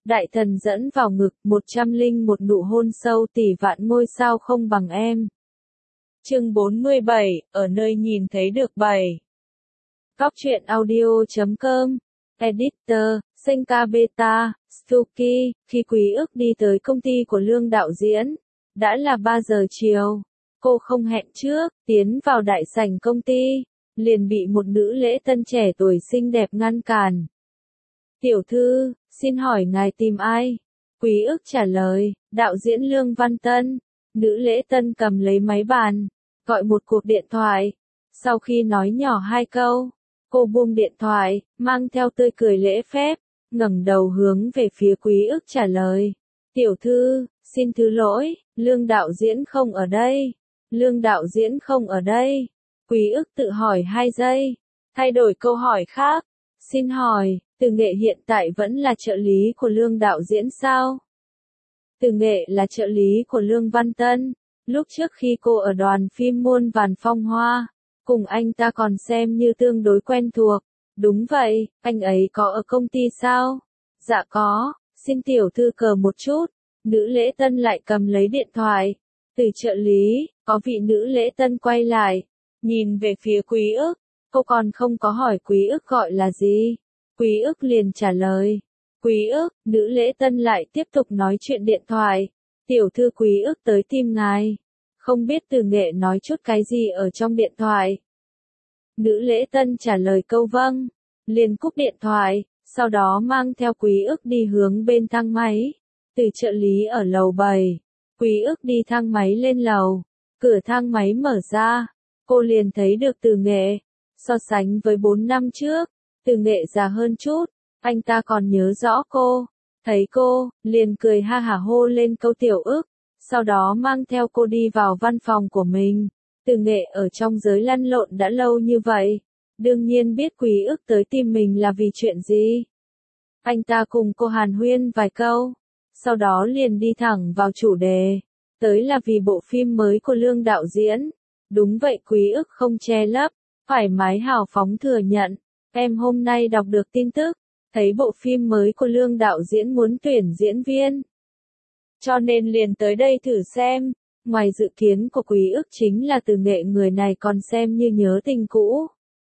Đại thần dẫn vào ngực, 101 nụ hôn sâu tỷ vạn ngôi sao không bằng em. Chương 47, ở nơi nhìn thấy được 7. Góc truyện audio.com. Editor, Senka Beta, Stuki. Khi Quý Ức đi tới công ty của Lương đạo diễn, đã là 3 giờ chiều. Cô không hẹn trước, tiến vào đại sảnh công ty, liền bị một nữ lễ tân trẻ tuổi xinh đẹp ngăn cản. Tiểu thư, xin hỏi ngài tìm ai? Quý Ức trả lời, đạo diễn Lương Văn Tân. Nữ lễ tân cầm lấy máy bàn, gọi một cuộc điện thoại. Sau khi nói nhỏ 2 câu, cô buông điện thoại, mang theo tươi cười lễ phép, ngẩng đầu hướng về phía Quý Ức trả lời. Tiểu thư, xin thứ lỗi, Lương đạo diễn không ở đây. Lương đạo diễn không ở đây. Quý Ức tự hỏi 2 giây, thay đổi câu hỏi khác. Xin hỏi, Từ Nghệ hiện tại vẫn là trợ lý của Lương đạo diễn sao? Từ Nghệ là trợ lý của Lương Văn Tân. Lúc trước khi cô ở đoàn phim Muôn Vàn Phong Hoa, cùng anh ta còn xem như tương đối quen thuộc. Đúng vậy, anh ấy có ở công ty sao? Dạ có, xin tiểu thư cờ một chút. Nữ lễ tân lại cầm lấy điện thoại. Từ trợ lý, có vị nữ lễ tân quay lại, nhìn về phía Quý Ức. Cô còn không có hỏi Quý Ức gọi là gì. Quý Ức liền trả lời. Quý Ức, nữ lễ tân lại tiếp tục nói chuyện điện thoại. Tiểu thư Quý Ức tới tìm ngài. Không biết Từ Nghệ nói chút cái gì ở trong điện thoại. Nữ lễ tân trả lời câu vâng, liền cúp điện thoại, sau đó mang theo Quý Ức đi hướng bên thang máy. Từ trợ lý ở lầu 7, Quý Ức đi thang máy lên lầu, cửa thang máy mở ra, cô liền thấy được Từ Nghệ. So sánh với 4 năm trước, Từ Nghệ già hơn chút, anh ta còn nhớ rõ cô, thấy cô, liền cười ha hả hô lên câu Tiểu Ức, sau đó mang theo cô đi vào văn phòng của mình. Từ Nghệ ở trong giới lăn lộn đã lâu như vậy, đương nhiên biết Quý Ức tới tìm mình là vì chuyện gì. Anh ta cùng cô hàn huyên vài câu, sau đó liền đi thẳng vào chủ đề, tới là vì bộ phim mới của Lương đạo diễn. Đúng vậy, Quý Ức không che lấp, thoải mái hào phóng thừa nhận, em hôm nay đọc được tin tức, thấy bộ phim mới của Lương đạo diễn muốn tuyển diễn viên, cho nên liền tới đây thử xem. Ngoài dự kiến của Quý Ức chính là Từ Nghệ người này còn xem như nhớ tình cũ.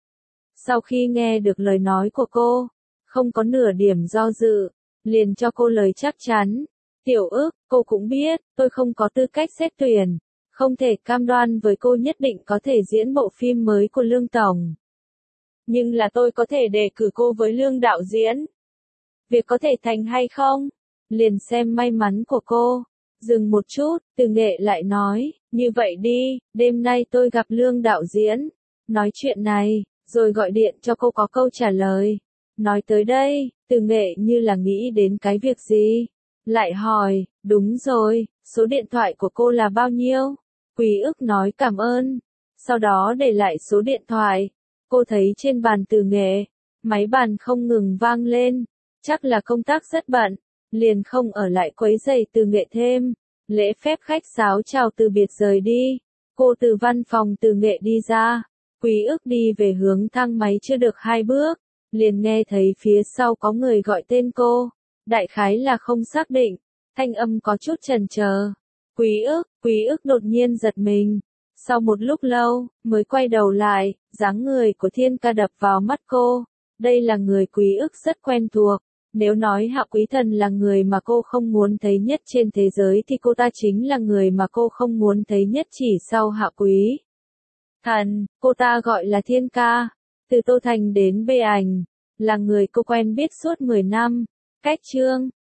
Sau khi nghe được lời nói của cô, không có nửa điểm do dự, liền cho cô lời chắc chắn. Tiểu Ức, cô cũng biết, tôi không có tư cách xét tuyển, không thể cam đoan với cô nhất định có thể diễn bộ phim mới của Lương Tổng. Nhưng là tôi có thể đề cử cô với Lương đạo diễn. Việc có thể thành hay không, liền xem may mắn của cô. Dừng một chút, Từ Nghệ lại nói, như vậy đi, đêm nay tôi gặp Lương đạo diễn, nói chuyện này, rồi gọi điện cho cô có câu trả lời. Nói tới đây, Từ Nghệ như là nghĩ đến cái việc gì, lại hỏi, đúng rồi, số điện thoại của cô là bao nhiêu? Quý Ức nói cảm ơn, sau đó để lại số điện thoại. Cô thấy trên bàn Từ Nghệ, máy bàn không ngừng vang lên, chắc là công tác rất bận, liền không ở lại quấy rầy Từ Nghệ thêm. Lễ phép khách sáo chào từ biệt rời đi. Cô từ văn phòng Từ Nghệ đi ra. Quý Ức đi về hướng thang máy chưa được 2 bước, liền nghe thấy phía sau có người gọi tên cô. Đại khái là không xác định, thanh âm có chút chần chờ. Quý Ức đột nhiên giật mình. Sau một lúc lâu, mới quay đầu lại, dáng người của Thiên Ca đập vào mắt cô. Đây là người Quý Ức rất quen thuộc. Nếu nói Hạ Quý Thần là người mà cô không muốn thấy nhất trên thế giới thì cô ta chính là người mà cô không muốn thấy nhất chỉ sau Hạ Quý Thần. Cô ta gọi là Thiên Ca. Từ Tô Thành đến Bê Ảnh, là người cô quen biết suốt 10 năm. Cách chương